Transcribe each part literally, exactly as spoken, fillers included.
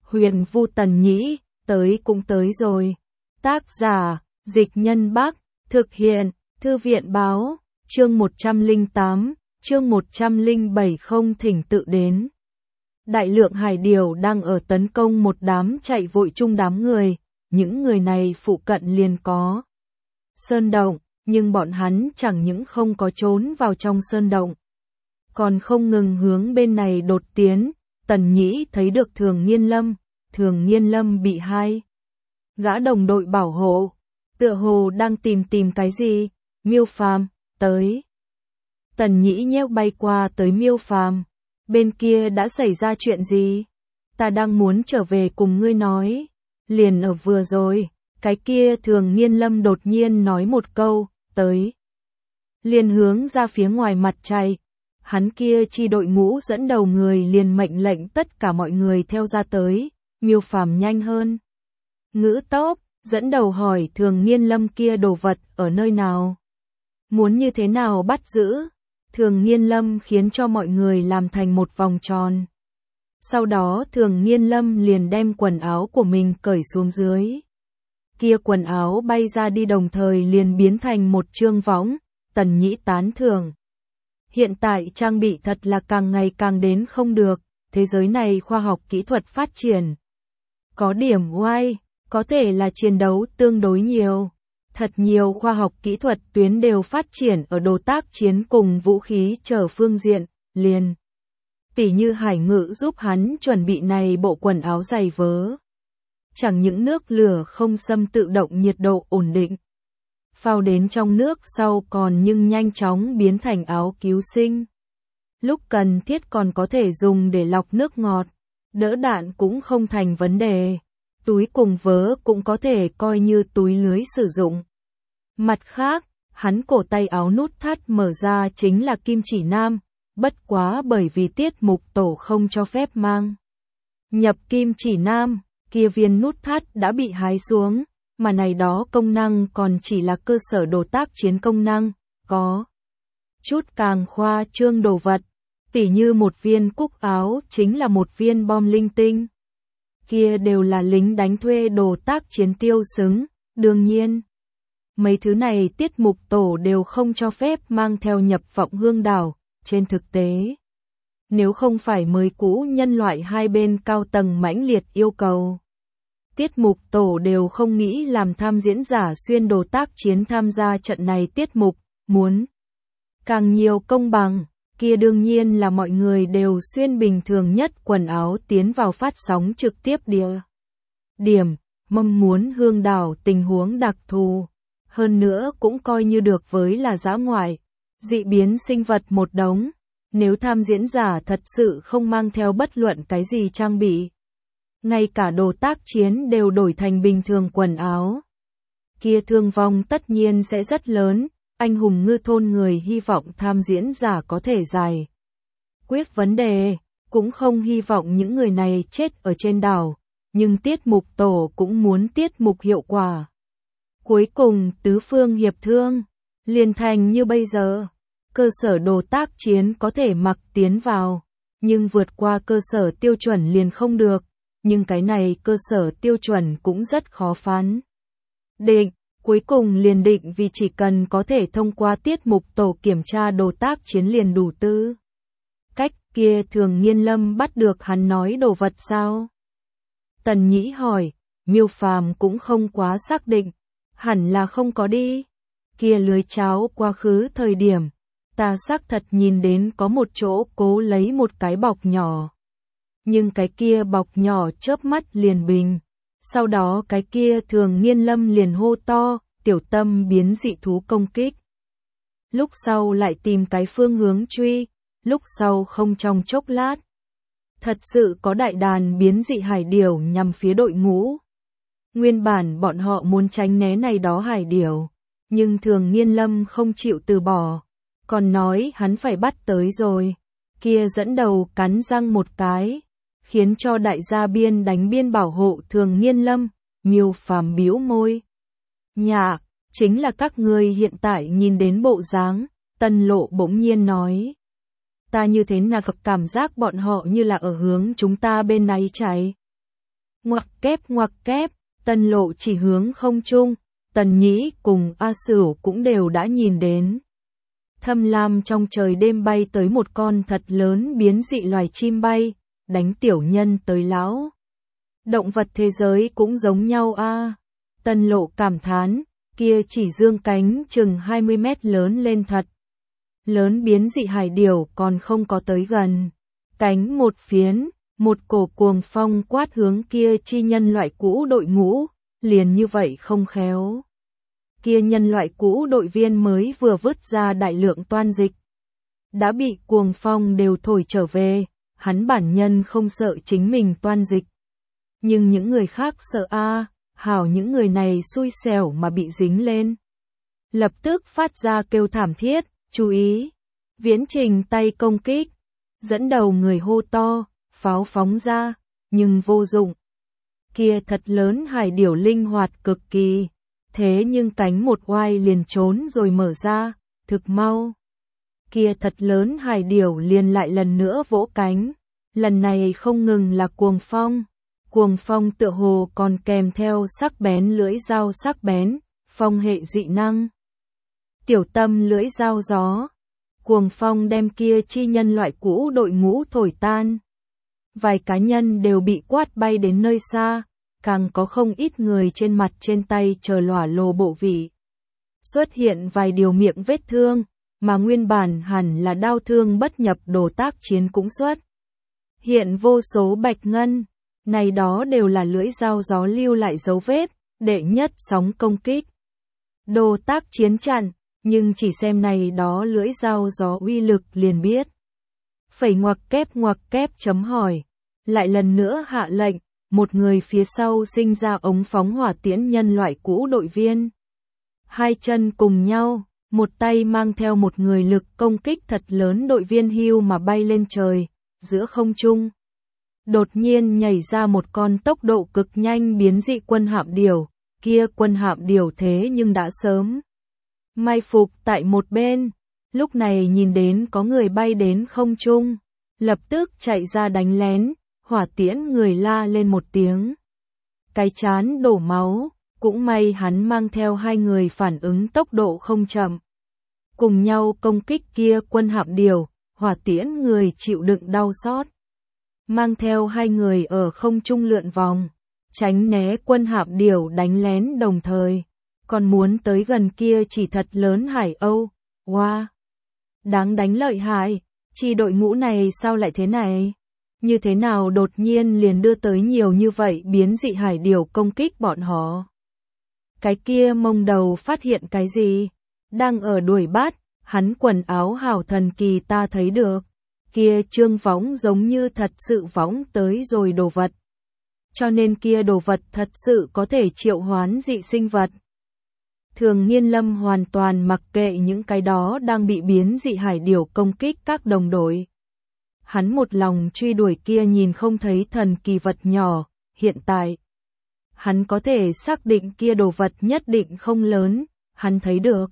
Huyền Vu Tần Nhĩ, tới cũng tới rồi. Tác giả, Dịch Nhân Bắc, thực hiện, Thư viện Báo, chương một trăm lẻ tám, chương một trăm lẻ bảy không thỉnh tự đến. Đại lượng hải điểu đang ở tấn công một đám chạy vội chung đám người, những người này phụ cận liền có sơn động, nhưng bọn hắn chẳng những không có trốn vào trong sơn động, còn không ngừng hướng bên này đột tiến. Tần Nhĩ thấy được Thường Nghiên Lâm, Thường Nghiên Lâm bị hai gã đồng đội bảo hộ, tựa hồ đang tìm tìm cái gì. Miêu Phàm, tới. Tần Nhĩ nheo bay qua tới Miêu Phàm, bên kia đã xảy ra chuyện gì? Ta đang muốn trở về cùng ngươi nói. Liền ở vừa rồi, cái kia Thường Nghiên Lâm đột nhiên nói một câu, tới. Liền hướng ra phía ngoài mặt chạy. Hắn kia chi đội ngũ dẫn đầu người liền mệnh lệnh tất cả mọi người theo ra tới. Miêu Phàm nhanh hơn ngữ tốc, dẫn đầu hỏi Thường Nghiên Lâm kia đồ vật ở nơi nào, muốn như thế nào bắt giữ. Thường Nghiên Lâm khiến cho mọi người làm thành một vòng tròn. Sau đó Thường Nghiên Lâm liền đem quần áo của mình cởi xuống dưới. Kia quần áo bay ra đi đồng thời liền biến thành một trương võng. Tần Nhĩ tán thưởng. Hiện tại trang bị thật là càng ngày càng đến không được, thế giới này khoa học kỹ thuật phát triển. Có điểm oai, có thể là chiến đấu tương đối nhiều. Thật nhiều khoa học kỹ thuật tuyến đều phát triển ở đồ tác chiến cùng vũ khí trở phương diện, liền. Tỉ như Hải Ngự giúp hắn chuẩn bị này bộ quần áo dày vớ. Chẳng những nước lửa không xâm tự động nhiệt độ ổn định. Phao đến trong nước sau còn nhưng nhanh chóng biến thành áo cứu sinh. Lúc cần thiết còn có thể dùng để lọc nước ngọt, đỡ đạn cũng không thành vấn đề. Túi cùng vớ cũng có thể coi như túi lưới sử dụng. Mặt khác, hắn cổ tay áo nút thắt mở ra chính là kim chỉ nam, bất quá bởi vì tiết mục tổ không cho phép mang nhập kim chỉ nam, kia viên nút thắt đã bị hái xuống, mà này đó công năng còn chỉ là cơ sở đồ tác chiến công năng, có chút càng khoa trương đồ vật, tỉ như một viên cúc áo chính là một viên bom linh tinh. Kia đều là lính đánh thuê đồ tác chiến tiêu xứng, đương nhiên. Mấy thứ này tiết mục tổ đều không cho phép mang theo nhập vọng hương đảo, trên thực tế. Nếu không phải mới cũ nhân loại hai bên cao tầng mãnh liệt yêu cầu. Tiết mục tổ đều không nghĩ làm tham diễn giả xuyên đồ tác chiến tham gia trận này tiết mục, muốn càng nhiều công bằng, kia đương nhiên là mọi người đều xuyên bình thường nhất quần áo tiến vào phát sóng trực tiếp địa điểm, mong muốn hương đảo tình huống đặc thù. Hơn nữa cũng coi như được với là dã ngoại, dị biến sinh vật một đống. Nếu tham diễn giả thật sự không mang theo bất luận cái gì trang bị, ngay cả đồ tác chiến đều đổi thành bình thường quần áo, kia thương vong tất nhiên sẽ rất lớn. Anh hùng ngư thôn người hy vọng tham diễn giả có thể giải quyết vấn đề, cũng không hy vọng những người này chết ở trên đảo, nhưng tiết mục tổ cũng muốn tiết mục hiệu quả. Cuối cùng tứ phương hiệp thương, liền thành như bây giờ. Cơ sở đồ tác chiến có thể mặc tiến vào, nhưng vượt qua cơ sở tiêu chuẩn liền không được, nhưng cái này cơ sở tiêu chuẩn cũng rất khó phán định. Cuối cùng liền định vì chỉ cần có thể thông qua tiết mục tổ kiểm tra đồ tác chiến liền đủ tư cách. Kia Thường Nghiên Lâm bắt được hắn nói đồ vật sao? Tần Nhĩ hỏi. Miêu Phàm cũng không quá xác định, hẳn là không có đi. Kia lưới cháo quá khứ thời điểm, ta xác thật nhìn đến có một chỗ cố lấy một cái bọc nhỏ. Nhưng cái kia bọc nhỏ chớp mắt liền bình. Sau đó cái kia Thường Nghiên Lâm liền hô to, tiểu tâm biến dị thú công kích. Lúc sau lại tìm cái phương hướng truy, lúc sau không trong chốc lát. Thật sự có đại đàn biến dị hải điểu nhằm phía đội ngũ. Nguyên bản bọn họ muốn tránh né này đó hải điểu, nhưng Thường Nghiên Lâm không chịu từ bỏ, còn nói hắn phải bắt tới rồi. Kia dẫn đầu cắn răng một cái, khiến cho đại gia biên đánh biên bảo hộ Thường Nghiên Lâm. Miêu Phàm bĩu môi. Nhạc, chính là các ngươi hiện tại nhìn đến bộ dáng. Tân Lộ bỗng nhiên nói. Ta như thế nào cảm giác bọn họ như là ở hướng chúng ta bên này chạy. Ngoặc kép ngoặc kép, Tần Lộ chỉ hướng không trung, Tần Nhĩ cùng A Sửu cũng đều đã nhìn đến. Thâm lam trong trời đêm bay tới một con thật lớn biến dị loài chim bay, đánh tiểu nhân tới lão. Động vật thế giới cũng giống nhau a. À. Tần Lộ cảm thán, kia chỉ dương cánh chừng hai mươi mét lớn lên thật. Lớn biến dị hải điểu còn không có tới gần. Cánh một phiến, một cổ cuồng phong quát hướng kia chi nhân loại cũ đội ngũ, liền như vậy không khéo. Kia nhân loại cũ đội viên mới vừa vứt ra đại lượng toan dịch. Đã bị cuồng phong đều thổi trở về, hắn bản nhân không sợ chính mình toan dịch. Nhưng những người khác sợ a, à, hảo những người này xui xẻo mà bị dính lên. Lập tức phát ra kêu thảm thiết, chú ý. Viễn Trình tay công kích, dẫn đầu người hô to, pháo phóng ra, nhưng vô dụng. Kia thật lớn hải điểu linh hoạt cực kỳ, thế nhưng cánh một oai liền trốn rồi mở ra, thực mau. Kia thật lớn hải điểu liền lại lần nữa vỗ cánh, lần này không ngừng là cuồng phong. Cuồng phong tựa hồ còn kèm theo sắc bén lưỡi dao sắc bén, phong hệ dị năng. Tiểu tâm lưỡi dao gió. Cuồng phong đem kia chi nhân loại cũ đội ngũ thổi tan. Vài cá nhân đều bị quát bay đến nơi xa, càng có không ít người trên mặt trên tay chờ lỏa lồ bộ vị. Xuất hiện vài điều miệng vết thương, mà nguyên bản hẳn là đau thương bất nhập đồ tác chiến cũng xuất. Hiện vô số bạch ngân, này đó đều là lưỡi dao gió lưu lại dấu vết, đệ nhất sóng công kích. Đồ tác chiến chặn, nhưng chỉ xem này đó lưỡi dao gió uy lực liền biết. Phẩy ngoặc kép ngoặc kép chấm hỏi, lại lần nữa hạ lệnh, một người phía sau sinh ra ống phóng hỏa tiễn nhân loại cũ đội viên. Hai chân cùng nhau, một tay mang theo một người lực công kích thật lớn đội viên hưu mà bay lên trời, giữa không trung. Đột nhiên nhảy ra một con tốc độ cực nhanh biến dị quân hạm điểu, kia quân hạm điểu thế nhưng đã sớm mai phục tại một bên, lúc này nhìn đến có người bay đến không trung, lập tức chạy ra đánh lén, hỏa tiễn người la lên một tiếng. Cái chán đổ máu, cũng may hắn mang theo hai người phản ứng tốc độ không chậm. Cùng nhau công kích kia quân hạm điểu, hỏa tiễn người chịu đựng đau xót. Mang theo hai người ở không trung lượn vòng, tránh né quân hạm điểu đánh lén đồng thời, còn muốn tới gần kia chỉ thật lớn hải âu, wow, đáng đánh lợi hại, chi đội ngũ này sao lại thế này? Như thế nào đột nhiên liền đưa tới nhiều như vậy biến dị hải điểu công kích bọn họ? Cái kia mông đầu phát hiện cái gì? Đang ở đuổi bắt, hắn quần áo hảo thần kỳ ta thấy được. Kia trương võng giống như thật sự võng tới rồi đồ vật. Cho nên kia đồ vật thật sự có thể triệu hoán dị sinh vật. Thường Nghiên Lâm hoàn toàn mặc kệ những cái đó đang bị biến dị hải điểu công kích các đồng đội. Hắn một lòng truy đuổi kia nhìn không thấy thần kỳ vật nhỏ, hiện tại. Hắn có thể xác định kia đồ vật nhất định không lớn, hắn thấy được.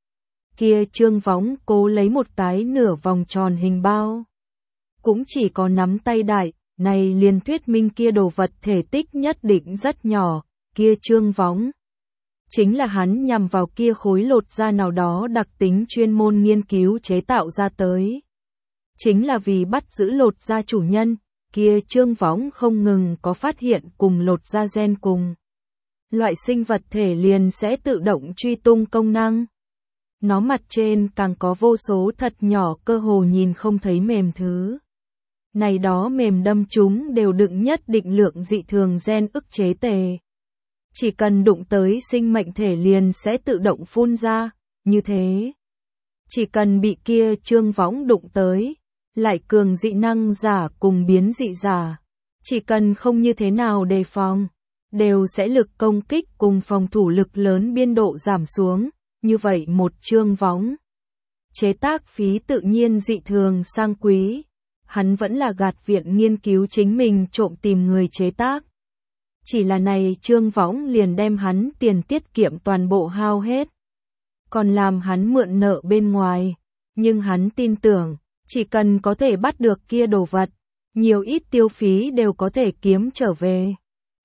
Kia trương võng cố lấy một cái nửa vòng tròn hình bao. Cũng chỉ có nắm tay đại, này liền thuyết minh kia đồ vật thể tích nhất định rất nhỏ, kia trương võng. Chính là hắn nhằm vào kia khối lột da nào đó đặc tính chuyên môn nghiên cứu chế tạo ra tới. Chính là vì bắt giữ lột da chủ nhân, kia trương võng không ngừng có phát hiện cùng lột da gen cùng. Loại sinh vật thể liền sẽ tự động truy tung công năng. Nó mặt trên càng có vô số thật nhỏ cơ hồ nhìn không thấy mềm thứ. Này đó mềm đâm chúng đều đựng nhất định lượng dị thường gen ức chế tề. Chỉ cần đụng tới sinh mệnh thể liền sẽ tự động phun ra, như thế. Chỉ cần bị kia trương võng đụng tới, lại cường dị năng giả cùng biến dị giả. Chỉ cần không như thế nào đề phòng, đều sẽ lực công kích cùng phòng thủ lực lớn biên độ giảm xuống, như vậy một trương võng. Chế tác phí tự nhiên dị thường sang quý. Hắn vẫn là gạt viện nghiên cứu chính mình trộm tìm người chế tác. Chỉ là này trương võng liền đem hắn tiền tiết kiệm toàn bộ hao hết. Còn làm hắn mượn nợ bên ngoài. Nhưng hắn tin tưởng, chỉ cần có thể bắt được kia đồ vật, nhiều ít tiêu phí đều có thể kiếm trở về.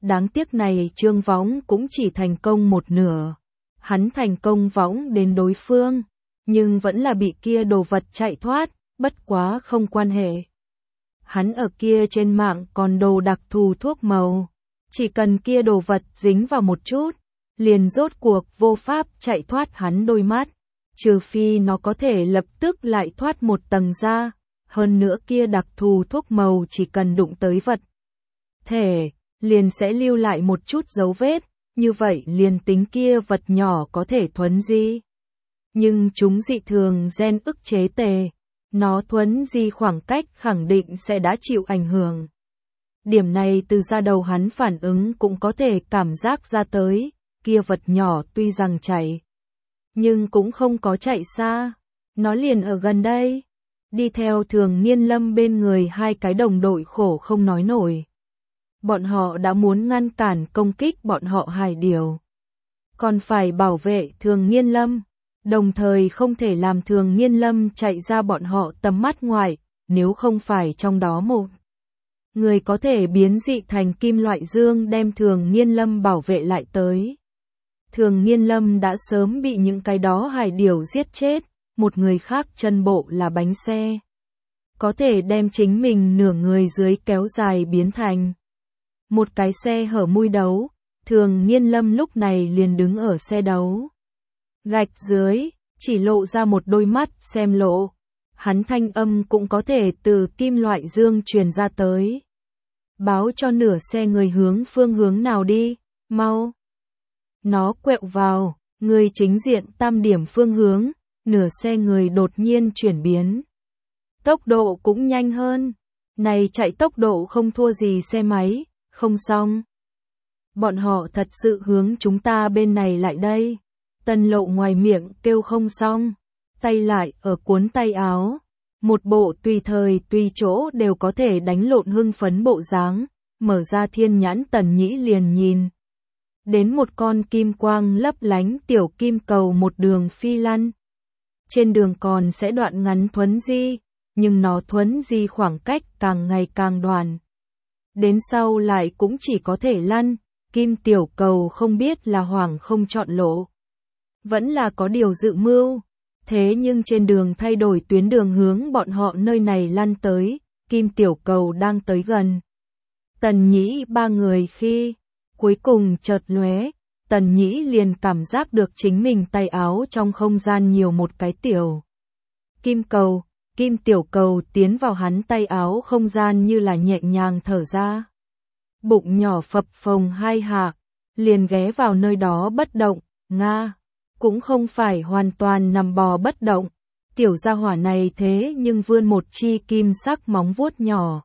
Đáng tiếc này Trương Võng cũng chỉ thành công một nửa. Hắn thành công võng đến đối phương, nhưng vẫn là bị kia đồ vật chạy thoát, bất quá không quan hệ. Hắn ở kia trên mạng còn đồ đặc thù thuốc màu, chỉ cần kia đồ vật dính vào một chút, liền rốt cuộc vô pháp chạy thoát hắn đôi mắt, trừ phi nó có thể lập tức lại thoát một tầng ra, hơn nữa kia đặc thù thuốc màu chỉ cần đụng tới vật thể, liền sẽ lưu lại một chút dấu vết, như vậy liền tính kia vật nhỏ có thể thuấn di. Nhưng chúng dị thường gen ức chế tề, nó thuấn di khoảng cách khẳng định sẽ đã chịu ảnh hưởng. Điểm này từ ra đầu hắn phản ứng cũng có thể cảm giác ra tới, kia vật nhỏ tuy rằng chạy, nhưng cũng không có chạy xa, nó liền ở gần đây. Đi theo Thường Nghiên Lâm bên người hai cái đồng đội khổ không nói nổi. Bọn họ đã muốn ngăn cản công kích bọn họ hải điểu, còn phải bảo vệ Thường Nghiên Lâm, đồng thời không thể làm Thường Nghiên Lâm chạy ra bọn họ tầm mắt ngoài, nếu không phải trong đó một người có thể biến dị thành kim loại dương đem Thường Nghiên Lâm bảo vệ lại tới. Thường Nghiên Lâm đã sớm bị những cái đó hải điểu giết chết, một người khác chân bộ là bánh xe, có thể đem chính mình nửa người dưới kéo dài biến thành một cái xe hở mui đấu. Thường Nghiên Lâm lúc này liền đứng ở xe đấu gạch dưới, chỉ lộ ra một đôi mắt xem lộ. Hắn thanh âm cũng có thể từ kim loại dương truyền ra tới, báo cho nửa xe người hướng phương hướng nào đi, mau. Nó quẹo vào, người chính diện tam điểm phương hướng, nửa xe người đột nhiên chuyển biến. Tốc độ cũng nhanh hơn, này chạy tốc độ không thua gì xe máy, không xong. Bọn họ thật sự hướng chúng ta bên này lại đây. Tân Lộ ngoài miệng kêu không xong, tay lại ở cuốn tay áo, một bộ tùy thời tùy chỗ đều có thể đánh lộn hưng phấn bộ dáng, mở ra thiên nhãn Tần Nhĩ liền nhìn đến một con kim quang lấp lánh tiểu kim cầu một đường phi lăn. Trên đường còn sẽ đoạn ngắn thuấn di, nhưng nó thuấn di khoảng cách càng ngày càng đoạn. Đến sau lại cũng chỉ có thể lăn, kim tiểu cầu không biết là hoảng không chọn lộ, vẫn là có điều dự mưu, thế nhưng trên đường thay đổi tuyến đường hướng bọn họ nơi này lăn tới, kim tiểu cầu đang tới gần. Tần Nhĩ ba người khi cuối cùng chợt lóe, Tần Nhĩ liền cảm giác được chính mình tay áo trong không gian nhiều một cái tiểu kim cầu, kim tiểu cầu tiến vào hắn tay áo không gian như là nhẹ nhàng thở ra. Bụng nhỏ phập phồng hai hạ, liền ghé vào nơi đó bất động, nga, cũng không phải hoàn toàn nằm bò bất động. Tiểu gia hỏa này thế nhưng vươn một chi kim sắc móng vuốt nhỏ,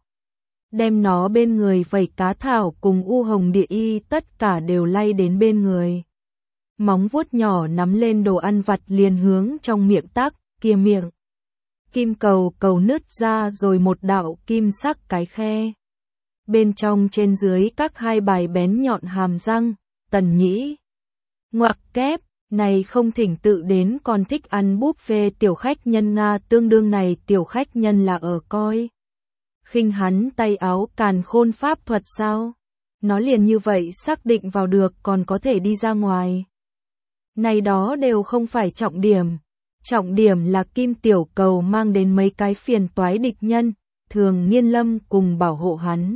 đem nó bên người vảy cá thảo cùng u hồng địa y tất cả đều lay đến bên người. Móng vuốt nhỏ nắm lên đồ ăn vặt liền hướng trong miệng tắc, kia miệng kim cầu cầu nứt ra rồi một đạo kim sắc cái khe. Bên trong trên dưới các hai bài bén nhọn hàm răng, Tần Nhĩ ngoặc kép, này không thỉnh tự đến còn thích ăn buffet tiểu khách nhân Nga, tương đương này tiểu khách nhân là ở coi khinh hắn tay áo càn khôn pháp thuật sao? Nó liền như vậy xác định vào được còn có thể đi ra ngoài. Này đó đều không phải trọng điểm. Trọng điểm là kim tiểu cầu mang đến mấy cái phiền toái địch nhân, Thường Nghiên Lâm cùng bảo hộ hắn.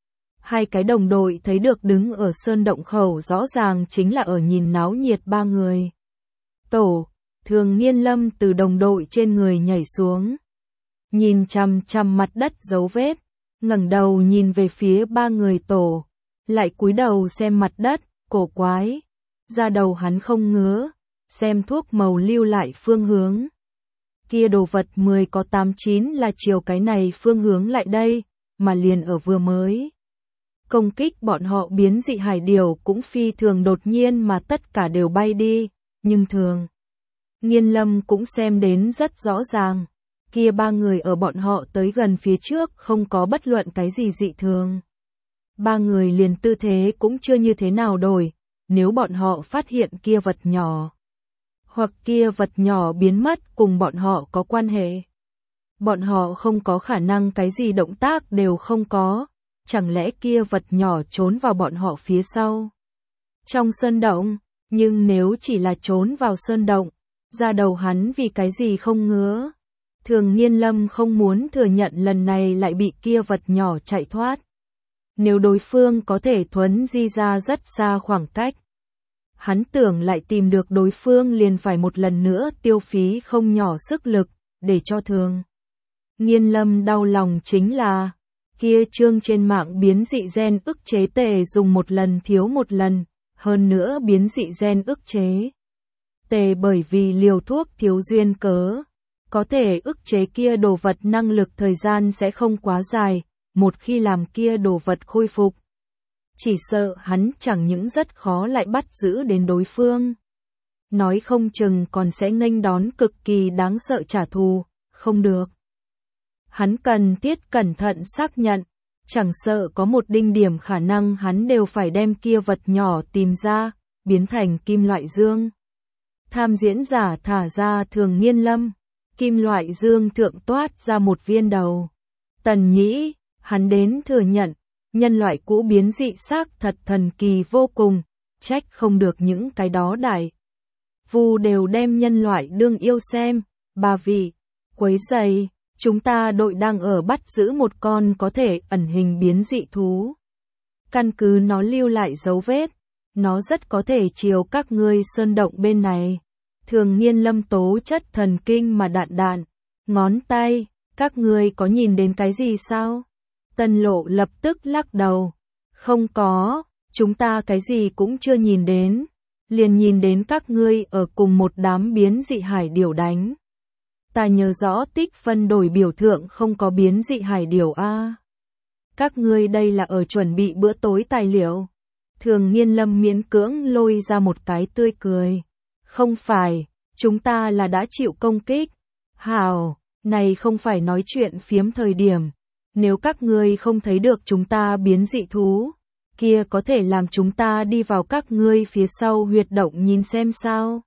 Hai cái đồng đội thấy được đứng ở sơn động khẩu rõ ràng chính là ở nhìn náo nhiệt ba người. Tổ, Thường Nghiên Lâm từ đồng đội trên người nhảy xuống, nhìn chằm chằm mặt đất dấu vết, ngẩng đầu nhìn về phía ba người tổ, lại cúi đầu xem mặt đất, cổ quái, da đầu hắn không ngứa, xem thuốc màu lưu lại phương hướng. Kia đồ vật mười có tám chín là chiều cái này phương hướng lại đây, mà liền ở vừa mới công kích bọn họ biến dị hải điểu cũng phi thường đột nhiên mà tất cả đều bay đi, nhưng Thường Nghiên Lâm cũng xem đến rất rõ ràng, kia ba người ở bọn họ tới gần phía trước không có bất luận cái gì dị thường. Ba người liền tư thế cũng chưa như thế nào đổi, nếu bọn họ phát hiện kia vật nhỏ, hoặc kia vật nhỏ biến mất cùng bọn họ có quan hệ. Bọn họ không có khả năng cái gì động tác đều không có, chẳng lẽ kia vật nhỏ trốn vào bọn họ phía sau? Trong sơn động, nhưng nếu chỉ là trốn vào sơn động, da đầu hắn vì cái gì không ngứa? Thường Nghiên Lâm không muốn thừa nhận lần này lại bị kia vật nhỏ chạy thoát. Nếu đối phương có thể thuấn di ra rất xa khoảng cách, hắn tưởng lại tìm được đối phương liền phải một lần nữa tiêu phí không nhỏ sức lực, để cho Thường Nghiên Lâm đau lòng chính là, kia chương trên mạng biến dị gen ức chế tề dùng một lần thiếu một lần, hơn nữa biến dị gen ức chế tề bởi vì liều thuốc thiếu duyên cớ, có thể ức chế kia đồ vật năng lực thời gian sẽ không quá dài, một khi làm kia đồ vật khôi phục. Chỉ sợ hắn chẳng những rất khó lại bắt giữ đến đối phương. Nói không chừng còn sẽ nghênh đón cực kỳ đáng sợ trả thù, không được. Hắn cần thiết cẩn thận xác nhận, chẳng sợ có một đinh điểm khả năng hắn đều phải đem kia vật nhỏ tìm ra, biến thành kim loại dương. Tham diễn giả thả ra Thường Nghiên Lâm, kim loại dương thượng toát ra một viên đầu. Tần Nhĩ, hắn đến thừa nhận, nhân loại cũ biến dị xác thật thần kỳ vô cùng, trách không được những cái đó đại vu đều đem nhân loại đương yêu xem. Bà vị, quấy rầy, chúng ta đội đang ở bắt giữ một con có thể ẩn hình biến dị thú. Căn cứ nó lưu lại dấu vết, nó rất có thể chiều các ngươi sơn động bên này. Thường Nghiên Lâm tố chất thần kinh mà đạn đạn, ngón tay, các ngươi có nhìn đến cái gì sao? Tân Lộ lập tức lắc đầu, không có, chúng ta cái gì cũng chưa nhìn đến, liền nhìn đến các ngươi ở cùng một đám biến dị hải điểu đánh. Ta nhớ rõ tích phân đổi biểu thượng không có biến dị hải điểu a. Các ngươi đây là ở chuẩn bị bữa tối tài liệu. Thường Nghiên Lâm miễn cưỡng lôi ra một cái tươi cười. Không phải, chúng ta là đã chịu công kích. Hào, này không phải nói chuyện phiếm thời điểm. Nếu các ngươi không thấy được chúng ta biến dị thú, kia có thể làm chúng ta đi vào các ngươi phía sau huyệt động nhìn xem sao.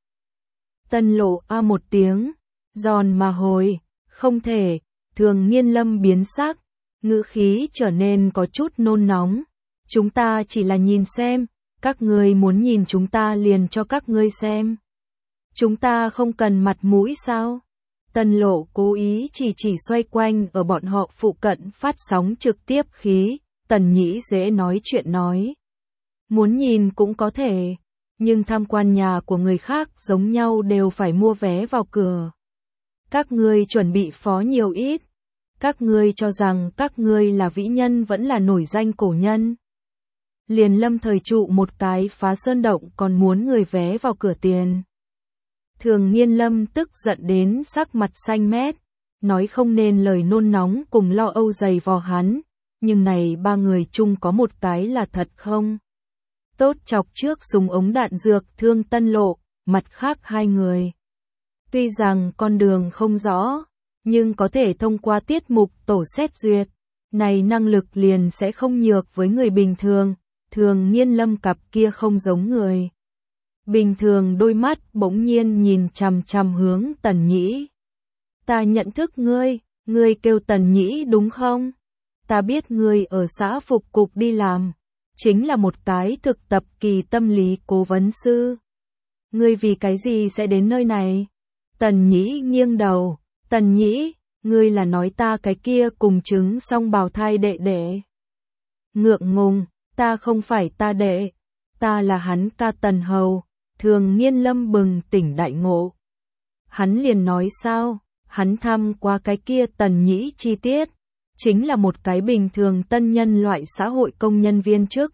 Tân Lộ a một tiếng, giòn mà hồi, không thể. Thường Nghiên Lâm biến sắc, ngữ khí trở nên có chút nôn nóng. Chúng ta chỉ là nhìn xem, các ngươi muốn nhìn chúng ta liền cho các ngươi xem. Chúng ta không cần mặt mũi sao? Tân Lộ cố ý chỉ chỉ xoay quanh ở bọn họ phụ cận phát sóng trực tiếp khí, Tần Nhĩ dễ nói chuyện nói. Muốn nhìn cũng có thể, nhưng tham quan nhà của người khác giống nhau đều phải mua vé vào cửa. Các ngươi chuẩn bị phó nhiều ít? Các ngươi cho rằng các ngươi là vĩ nhân vẫn là nổi danh cổ nhân. Liền lâm thời trụ một cái phá sơn động còn muốn người vé vào cửa tiền. Thường Nghiên Lâm tức giận đến sắc mặt xanh mét, nói không nên lời nôn nóng cùng lo âu dày vò hắn, nhưng này ba người chung có một cái là thật không? Tốt chọc trước dùng ống đạn dược thương Tân Lộ, mặt khác hai người. Tuy rằng con đường không rõ, nhưng có thể thông qua tiết mục tổ xét duyệt, này năng lực liền sẽ không nhược với người bình thường. Thường Nghiên Lâm cặp kia không giống người bình thường đôi mắt bỗng nhiên nhìn chằm chằm hướng Tần Nhĩ. Ta nhận thức ngươi, ngươi kêu Tần Nhĩ đúng không? Ta biết ngươi ở xã phục cục đi làm, chính là một cái thực tập kỳ tâm lý cố vấn sư. Ngươi vì cái gì sẽ đến nơi này? Tần Nhĩ nghiêng đầu, Tần Nhĩ, ngươi là nói ta cái kia cùng chứng song bào thai đệ đệ. Ngượng ngùng, ta không phải ta đệ, ta là hắn ca Tần Hầu. Thường Nghiên Lâm bừng tỉnh đại ngộ. Hắn liền nói sao, hắn thăm qua cái kia Tần Nhĩ chi tiết, chính là một cái bình thường tân nhân loại xã hội công nhân viên chức.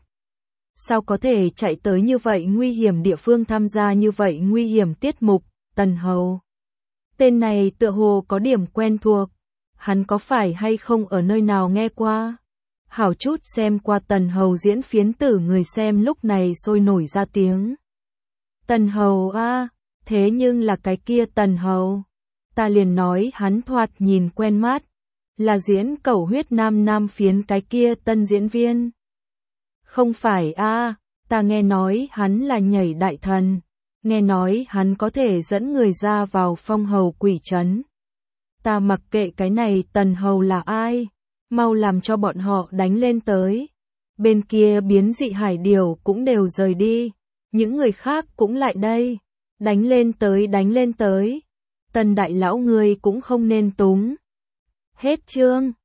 Sao có thể chạy tới như vậy nguy hiểm địa phương tham gia như vậy nguy hiểm tiết mục, Tần Hầu. Tên này tựa hồ có điểm quen thuộc, hắn có phải hay không ở nơi nào nghe qua? Hảo chút xem qua Tần Hầu diễn phiến tử người xem lúc này sôi nổi ra tiếng. Tần Hầu a, à, thế nhưng là cái kia Tần Hầu. Ta liền nói hắn thoạt nhìn quen mắt, là diễn Cẩu Huyết Nam Nam phiến cái kia tân diễn viên. Không phải a, à, ta nghe nói hắn là nhảy đại thần, nghe nói hắn có thể dẫn người ra vào phong hầu quỷ trấn. Ta mặc kệ cái này Tần Hầu là ai, mau làm cho bọn họ đánh lên tới. Bên kia biến dị hải điểu cũng đều rời đi, những người khác cũng lại đây, đánh lên tới đánh lên tới. Tần đại lão ngươi cũng không nên túng. Hết chương.